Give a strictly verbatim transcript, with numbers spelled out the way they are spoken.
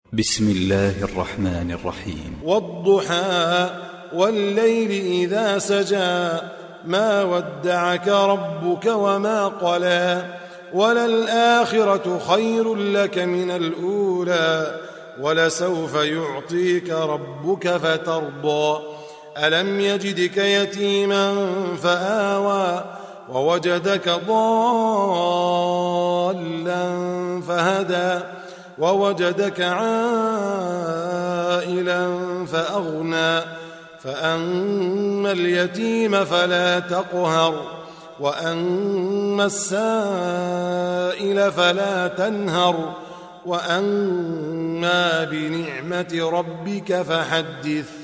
بسم الله الرحمن الرحيم. والضحى والليل إذا سجى ما ودعك ربك وما قلى وللآخرة خير لك من الأولى ولسوف يعطيك ربك فترضى ألم يجدك يتيما فآوى ووجدك ضالا فهدى ووجدك عائلا فأغنى فأما اليتيم فلا تقهر وأما السائل فلا تنهر وأما بنعمة ربك فحدث.